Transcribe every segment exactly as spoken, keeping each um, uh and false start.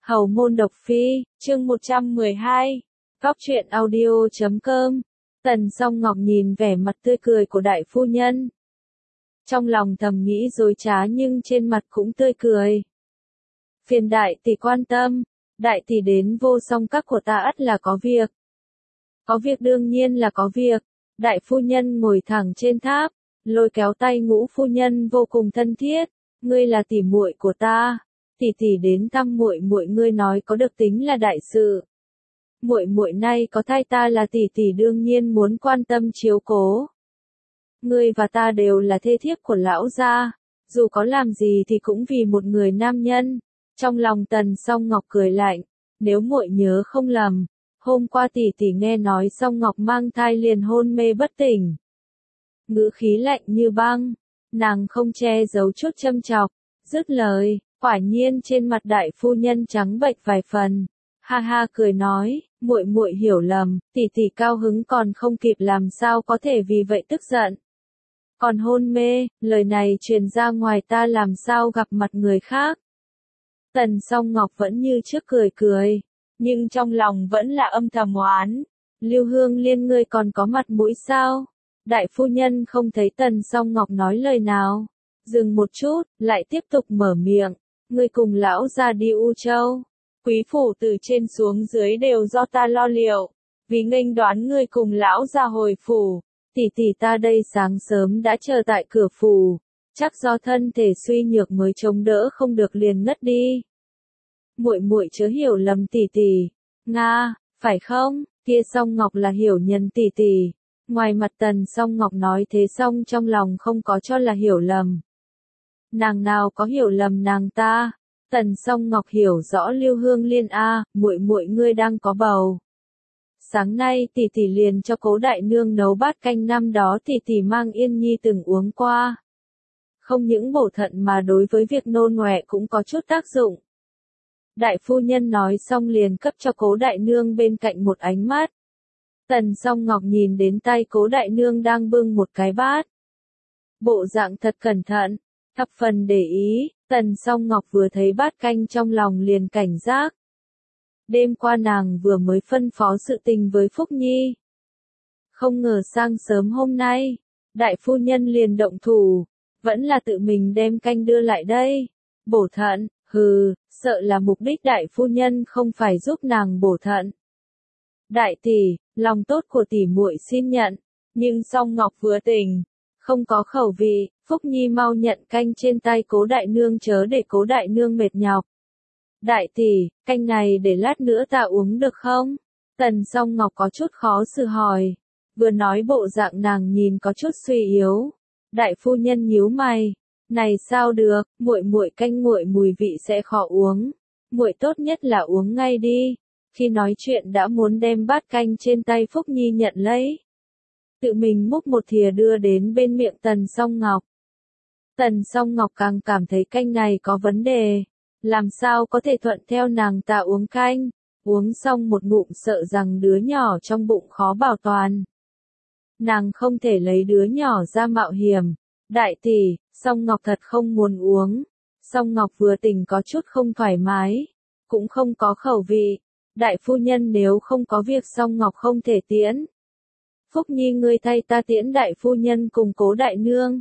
Hầu môn độc phi, chương một trăm mười hai, Góc truyện audio chấm com. Tần Song Ngọc nhìn vẻ mặt tươi cười của đại phu nhân. Trong lòng thầm nghĩ dối trá nhưng trên mặt cũng tươi cười. Phiền đại tỷ quan tâm, đại tỷ đến vô song các của ta ắt là có việc. Có việc đương nhiên là có việc, đại phu nhân ngồi thẳng trên tháp, lôi kéo tay Ngũ phu nhân vô cùng thân thiết, ngươi là tỷ muội của ta. Tỷ tỷ đến thăm muội muội ngươi nói có được tính là đại sự. Muội muội nay có thai ta là tỷ tỷ đương nhiên muốn quan tâm chiếu cố. Ngươi và ta đều là thê thiếp của lão gia, dù có làm gì thì cũng vì một người nam nhân. Trong lòng Tần Song Ngọc cười lạnh, nếu muội nhớ không lầm, hôm qua tỷ tỷ nghe nói Song Ngọc mang thai liền hôn mê bất tỉnh. Ngữ khí lạnh như băng, nàng không che giấu chút châm chọc, dứt lời. Quả nhiên trên mặt đại phu nhân trắng bệch vài phần, ha ha cười nói, muội muội hiểu lầm, tỷ tỷ cao hứng còn không kịp làm sao có thể vì vậy tức giận. Còn hôn mê, lời này truyền ra ngoài ta làm sao gặp mặt người khác. Tần Song Ngọc vẫn như trước cười cười, nhưng trong lòng vẫn là âm thầm oán. Lưu Hương Liên ngươi còn có mặt mũi sao? Đại phu nhân không thấy Tần Song Ngọc nói lời nào, dừng một chút, lại tiếp tục mở miệng. Ngươi cùng lão ra đi U Châu, quý phủ từ trên xuống dưới đều do ta lo liệu, vì nghênh đoán ngươi cùng lão ra hồi phủ, tỷ tỷ ta đây sáng sớm đã chờ tại cửa phủ, chắc do thân thể suy nhược mới chống đỡ không được liền ngất đi. Muội muội chớ hiểu lầm tỷ tỷ, nga, phải không? Kia Song Ngọc là hiểu nhầm tỷ tỷ. Ngoài mặt Tần Song Ngọc nói thế xong trong lòng không có cho là hiểu lầm. Nàng nào có hiểu lầm nàng ta? Tần Song Ngọc hiểu rõ Lưu Hương Liên a, muội muội ngươi đang có bầu. Sáng nay tỷ tỷ liền cho Cố đại nương nấu bát canh năm đó tỷ tỷ mang Yên Nhi từng uống qua. Không những bổ thận mà đối với việc nôn ngoẹ cũng có chút tác dụng. Đại phu nhân nói xong liền cấp cho Cố đại nương bên cạnh một ánh mắt. Tần Song Ngọc nhìn đến tay Cố đại nương đang bưng một cái bát. Bộ dạng thật cẩn thận, thập phần để ý, Tần Song Ngọc vừa thấy bát canh trong lòng liền cảnh giác. Đêm qua nàng vừa mới phân phó sự tình với Phúc Nhi. Không ngờ sang sớm hôm nay, đại phu nhân liền động thủ, vẫn là tự mình đem canh đưa lại đây. Bổ thận, hừ, sợ là mục đích đại phu nhân không phải giúp nàng bổ thận. Đại tỷ, lòng tốt của tỷ muội xin nhận, nhưng Song Ngọc vừa tỉnh, không có khẩu vị, Phúc Nhi mau nhận canh trên tay Cố đại nương chớ để Cố đại nương mệt nhọc. Đại tỷ, canh này để lát nữa ta uống được không? Tần Song Ngọc có chút khó xử hỏi, vừa nói bộ dạng nàng nhìn có chút suy yếu. Đại phu nhân nhíu mày, này sao được, muội muội canh nguội mùi vị sẽ khó uống, muội tốt nhất là uống ngay đi. Khi nói chuyện đã muốn đem bát canh trên tay Phúc Nhi nhận lấy. Tự mình múc một thìa đưa đến bên miệng Tần Song Ngọc. Tần Song Ngọc càng cảm thấy canh này có vấn đề. Làm sao có thể thuận theo nàng ta uống canh. Uống xong một ngụm sợ rằng đứa nhỏ trong bụng khó bảo toàn. Nàng không thể lấy đứa nhỏ ra mạo hiểm. Đại tỷ, Song Ngọc thật không muốn uống. Song Ngọc vừa tỉnh có chút không thoải mái. Cũng không có khẩu vị. Đại phu nhân nếu không có việc Song Ngọc không thể tiễn. Phúc Nhi ngươi thay ta tiễn đại phu nhân cùng Cố đại nương.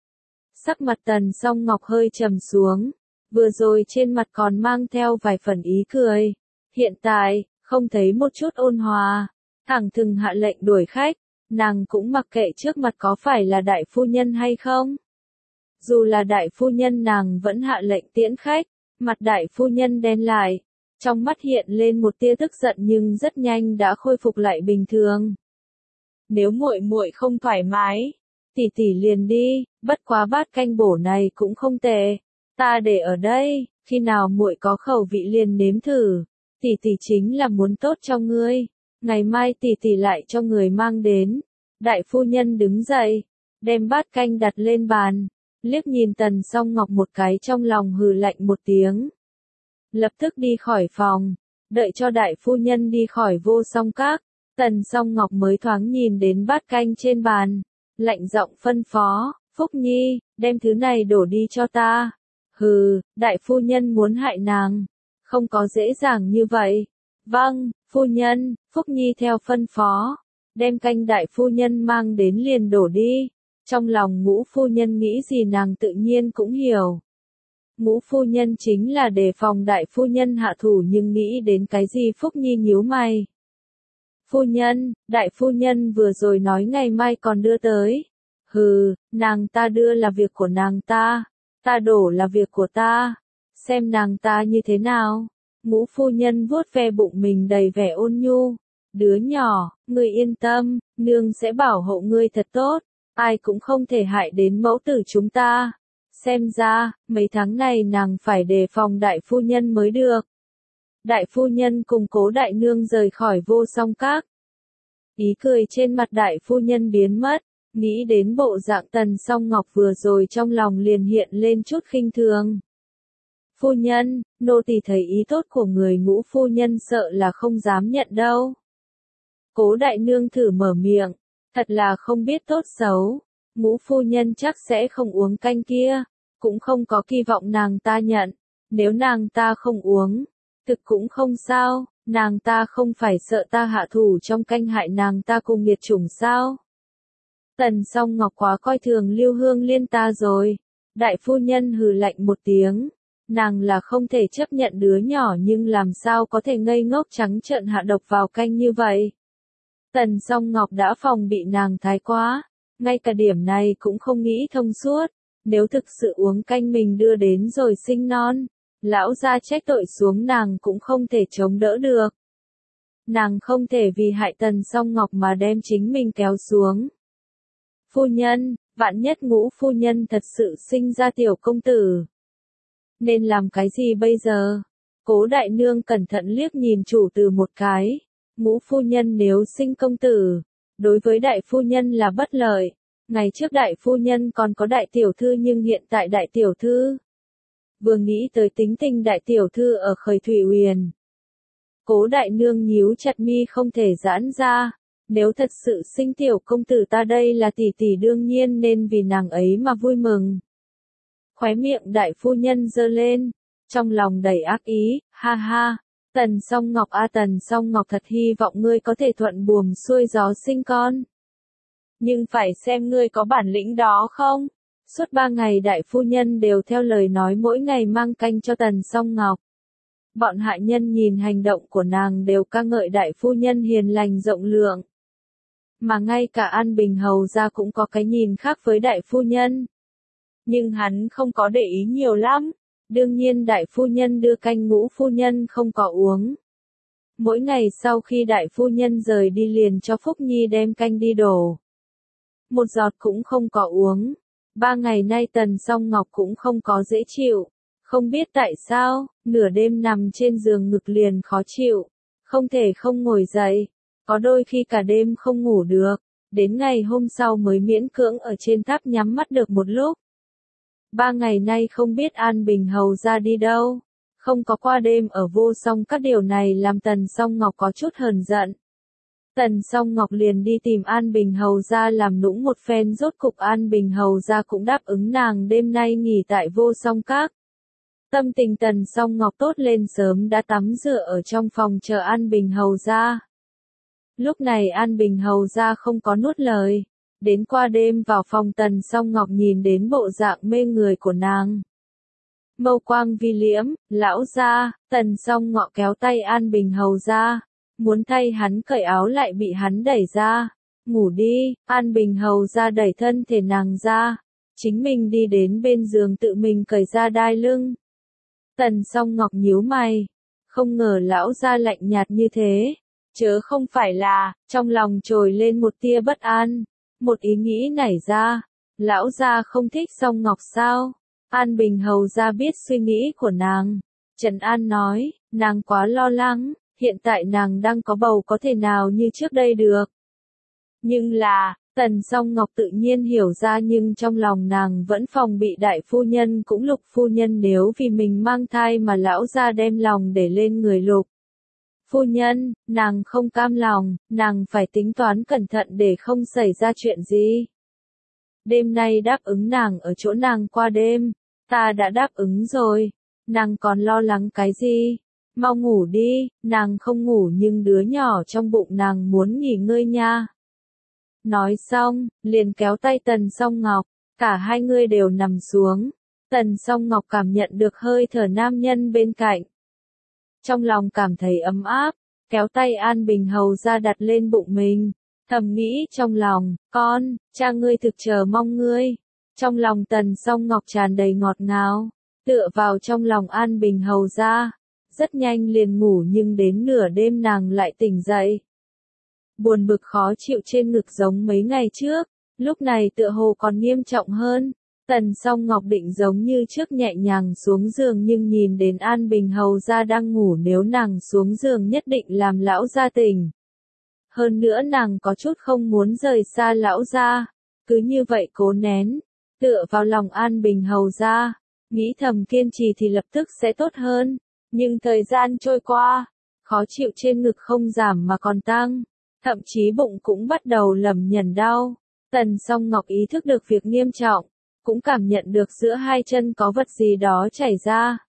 Sắc mặt Tần Song Ngọc hơi trầm xuống, vừa rồi trên mặt còn mang theo vài phần ý cười. Hiện tại, không thấy một chút ôn hòa, thẳng thừng hạ lệnh đuổi khách, nàng cũng mặc kệ trước mặt có phải là đại phu nhân hay không. Dù là đại phu nhân nàng vẫn hạ lệnh tiễn khách, mặt đại phu nhân đen lại. Trong mắt hiện lên một tia tức giận nhưng rất nhanh đã khôi phục lại bình thường. Nếu muội muội không thoải mái, tỷ tỷ liền đi, bất quá bát canh bổ này cũng không tệ, ta để ở đây, khi nào muội có khẩu vị liền nếm thử, tỷ tỷ chính là muốn tốt cho ngươi, ngày mai tỷ tỷ lại cho người mang đến. Đại phu nhân đứng dậy, đem bát canh đặt lên bàn, liếc nhìn Tần Song Ngọc một cái trong lòng hừ lạnh một tiếng. Lập tức đi khỏi phòng, đợi cho đại phu nhân đi khỏi vô song các, Tần Song Ngọc mới thoáng nhìn đến bát canh trên bàn, lạnh giọng phân phó, Phúc Nhi, đem thứ này đổ đi cho ta. Hừ, đại phu nhân muốn hại nàng, Không có dễ dàng như vậy. Vâng, phu nhân, Phúc Nhi theo phân phó. Đem canh đại phu nhân mang đến liền đổ đi. Trong lòng Ngũ phu nhân nghĩ gì nàng tự nhiên cũng hiểu. Ngũ phu nhân chính là đề phòng đại phu nhân hạ thủ, nhưng nghĩ đến cái gì Phúc Nhi nhíu mày. Phu nhân, đại phu nhân vừa rồi nói ngày mai còn đưa tới. Hừ, nàng ta đưa là việc của nàng ta, ta đổ là việc của ta. Xem nàng ta như thế nào. Ngũ phu nhân vuốt ve bụng mình đầy vẻ ôn nhu. Đứa nhỏ, ngươi yên tâm, nương sẽ bảo hộ ngươi thật tốt. Ai cũng không thể hại đến mẫu tử chúng ta. Xem ra, mấy tháng này nàng phải đề phòng đại phu nhân mới được. Đại phu nhân cùng Cố đại nương rời khỏi Vô Song Các. Ý cười trên mặt đại phu nhân biến mất, nghĩ đến bộ dạng Tần Song Ngọc vừa rồi trong lòng liền hiện lên chút khinh thường. Phu nhân, nô tỳ thấy ý tốt của người Ngũ phu nhân sợ là không dám nhận đâu. Cố đại nương thử mở miệng, thật là không biết tốt xấu. Ngũ phu nhân chắc sẽ không uống canh kia, cũng không có kỳ vọng nàng ta nhận. Nếu nàng ta không uống, thực cũng không sao, nàng ta không phải sợ ta hạ thủ trong canh hại nàng ta cùng nghiệt chủng sao. Tần Song Ngọc quá coi thường Lưu Hương Liên ta rồi. Đại phu nhân hừ lạnh một tiếng. Nàng là không thể chấp nhận đứa nhỏ, nhưng làm sao có thể ngây ngốc trắng trợn hạ độc vào canh như vậy. Tần Song Ngọc đã phòng bị nàng thái quá. Ngay cả điểm này cũng không nghĩ thông suốt. Nếu thực sự uống canh mình đưa đến rồi sinh non, lão gia trách tội xuống nàng cũng không thể chống đỡ được. Nàng không thể vì hại Tần Song Ngọc mà đem chính mình kéo xuống. Phu nhân, vạn nhất Ngũ phu nhân thật sự sinh ra tiểu công tử. Nên làm cái gì bây giờ? Cố đại nương cẩn thận liếc nhìn chủ tử một cái. Ngũ phu nhân nếu sinh công tử, đối với đại phu nhân là bất lợi. Ngày trước đại phu nhân còn có đại tiểu thư, nhưng hiện tại đại tiểu thư. Vừa nghĩ tới tính tình đại tiểu thư ở Khởi Thủy Uyển, Cố đại nương nhíu chặt mi không thể giãn ra. Nếu thật sự sinh tiểu công tử ta đây là tỷ tỷ đương nhiên nên vì nàng ấy mà vui mừng. Khóe miệng đại phu nhân giơ lên, trong lòng đầy ác ý, ha ha. Tần Song Ngọc a Tần Song Ngọc, thật hy vọng ngươi có thể thuận buồm xuôi gió sinh con. Nhưng phải xem ngươi có bản lĩnh đó không? Suốt ba ngày đại phu nhân đều theo lời nói mỗi ngày mang canh cho Tần Song Ngọc. Bọn hạ nhân nhìn hành động của nàng đều ca ngợi đại phu nhân hiền lành rộng lượng. Mà ngay cả An Bình hầu gia cũng có cái nhìn khác với đại phu nhân. Nhưng hắn không có để ý nhiều lắm. Đương nhiên đại phu nhân đưa canh Ngũ phu nhân không có uống. Mỗi ngày sau khi đại phu nhân rời đi liền cho Phúc Nhi đem canh đi đổ. Một giọt cũng không có uống. Ba ngày nay Tần Song Ngọc cũng không có dễ chịu. Không biết tại sao, nửa đêm nằm trên giường ngực liền khó chịu. Không thể không ngồi dậy. Có đôi khi cả đêm không ngủ được. Đến ngày hôm sau mới miễn cưỡng ở trên tháp nhắm mắt được một lúc. Ba ngày nay không biết An Bình hầu ra đi đâu. Không có qua đêm ở Vô Song Các, điều này làm Tần Song Ngọc có chút hờn giận. Tần Song Ngọc liền đi tìm An Bình hầu ra làm nũng một phen, rốt cục An Bình hầu ra cũng đáp ứng nàng đêm nay nghỉ tại Vô Song Các. Tâm tình Tần Song Ngọc tốt lên, sớm đã tắm rửa ở trong phòng chờ An Bình hầu ra. Lúc này An Bình hầu ra không có nuốt lời. Đến qua đêm vào phòng Tần Song Ngọc nhìn đến bộ dạng mê người của nàng. Mâu quang vi liễm, lão gia, Tần Song Ngọc kéo tay An Bình hầu ra. Muốn thay hắn cởi áo lại bị hắn đẩy ra. Ngủ đi, An Bình hầu ra đẩy thân thể nàng ra. Chính mình đi đến bên giường tự mình cởi ra đai lưng. Tần Song Ngọc nhíu mày. Không ngờ lão gia lạnh nhạt như thế. Chớ không phải là, trong lòng trồi lên một tia bất an. Một ý nghĩ nảy ra. Lão gia không thích Song Ngọc sao? An Bình hầu ra biết suy nghĩ của nàng. Trần An nói, nàng quá lo lắng. Hiện tại nàng đang có bầu, có thể nào như trước đây được. Nhưng là, Tần Song Ngọc tự nhiên hiểu ra, nhưng trong lòng nàng vẫn phòng bị đại phu nhân cũng Lục phu nhân nếu vì mình mang thai mà lão gia đem lòng để lên người Lục phu nhân, nàng không cam lòng, nàng phải tính toán cẩn thận để không xảy ra chuyện gì. Đêm nay đáp ứng nàng ở chỗ nàng qua đêm, ta đã đáp ứng rồi, nàng còn lo lắng cái gì? mau ngủ đi, nàng không ngủ nhưng đứa nhỏ trong bụng nàng muốn nghỉ ngơi nha. Nói xong, liền kéo tay Tần Song Ngọc, cả hai người đều nằm xuống. Tần Song Ngọc cảm nhận được hơi thở nam nhân bên cạnh. Trong lòng cảm thấy ấm áp, kéo tay An Bình Hầu ra đặt lên bụng mình, thầm nghĩ trong lòng, con, cha ngươi thực chờ mong ngươi. Trong lòng Tần Song Ngọc tràn đầy ngọt ngào, tựa vào trong lòng An Bình Hầu ra, rất nhanh liền ngủ nhưng đến nửa đêm nàng lại tỉnh dậy. Buồn bực khó chịu trên ngực giống mấy ngày trước, lúc này tựa hồ còn nghiêm trọng hơn. Tần Song Ngọc định giống như trước nhẹ nhàng xuống giường nhưng nhìn đến An Bình Hầu ra đang ngủ, nếu nàng xuống giường nhất định làm lão gia tỉnh. Hơn nữa nàng có chút không muốn rời xa lão gia, cứ như vậy cố nén, tựa vào lòng An Bình Hầu ra, nghĩ thầm kiên trì thì lập tức sẽ tốt hơn. Nhưng thời gian trôi qua, khó chịu trên ngực không giảm mà còn tăng, thậm chí bụng cũng bắt đầu lẩm nhẩm đau. Tần Song Ngọc ý thức được việc nghiêm trọng, cũng cảm nhận được giữa hai chân có vật gì đó chảy ra.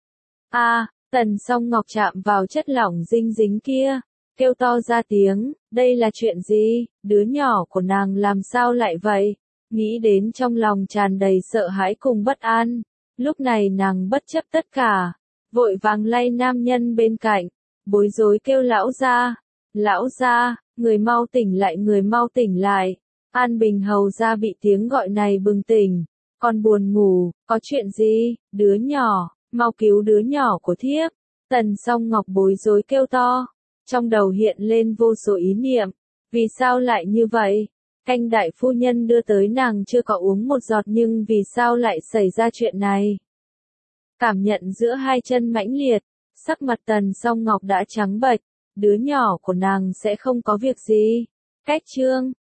A, à, Tần Song Ngọc chạm vào chất lỏng dinh dính kia, kêu to ra tiếng, đây là chuyện gì, đứa nhỏ của nàng làm sao lại vậy? Nghĩ đến trong lòng tràn đầy sợ hãi cùng bất an, lúc này nàng bất chấp tất cả, vội vàng lay nam nhân bên cạnh, bối rối kêu lão gia, lão gia, người mau tỉnh lại, người mau tỉnh lại. An Bình Hầu ra bị tiếng gọi này bừng tỉnh, còn buồn ngủ, có chuyện gì, đứa nhỏ, mau cứu đứa nhỏ của thiếp. Tần Song Ngọc bối rối kêu to, trong đầu hiện lên vô số ý niệm, vì sao lại như vậy? Canh đại phu nhân đưa tới nàng chưa có uống một giọt nhưng vì sao lại xảy ra chuyện này? Cảm nhận giữa hai chân mãnh liệt, sắc mặt Tần Song Ngọc đã trắng bệch, đứa nhỏ của nàng sẽ không có việc gì. Cách chương